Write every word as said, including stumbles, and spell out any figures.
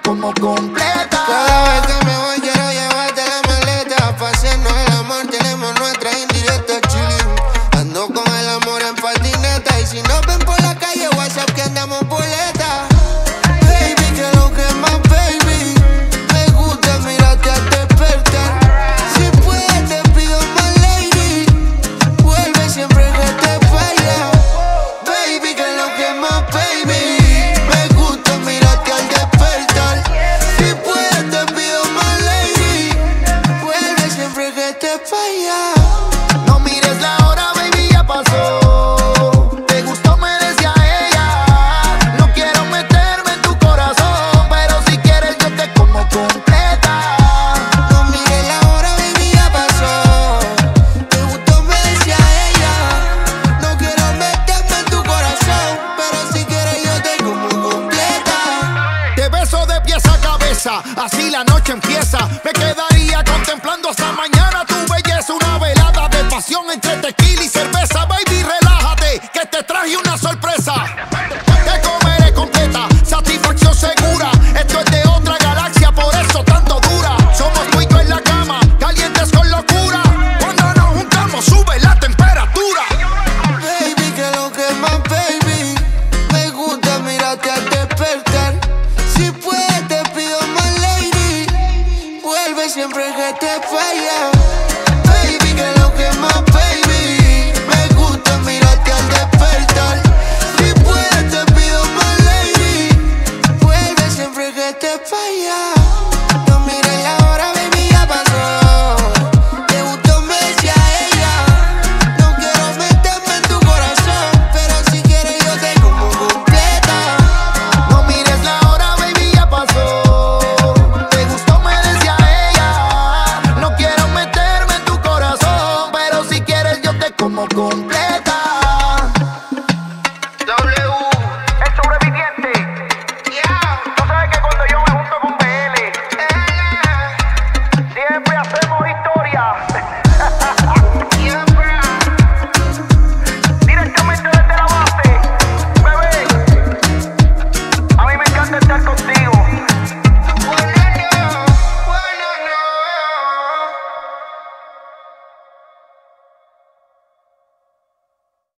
como completa. Cada vez que me voy quiero llevarte la maleta. Pa' hacernos el amor tenemos nuestra indirecta chilling. Ando con el amor en patineta. Y si nos ven por la calle, WhatsApp que andamos boleta. Baby, que lo que más, baby. Me gusta mirarte al despertar. Si puedes te pido más, lady. Vuelve siempre que te falla. Baby, que lo que más, baby. Me gusta mirarte al despertar. Si puedes te pido más, lady. Vuelve siempre que te falla. No mires la hora, baby, ya pasó. Te gustó, me decía ella. No quiero meterme en tu corazón, pero si quieres yo te como completa. No mires la hora, baby, ya pasó. Te gustó, me decía ella. No quiero meterme en tu corazón, pero si quieres yo te como completa. Te beso de pies a cabeza, así la noche empieza. Me quedaría contemplando hasta mañana tu belleza. Una velada de pasión entre tequila y cerveza. Baby, relájate, que te traje una sorpresa. Te comeré completa, satisfacción segura. Esto es de otra galaxia, por eso tanto dura. Somos tú y yo en la cama, calientes con locura. Cuando nos juntamos sube la temperatura. Baby, que lo que más, baby. Me gusta mirarte al despertar. Si puedes te pido más, lady. Vuelve siempre que te falla. Baby, que lo que más, baby. Me gusta mirarte al despertar. Si puedes te pido más, lady. Vuelve siempre que te falla.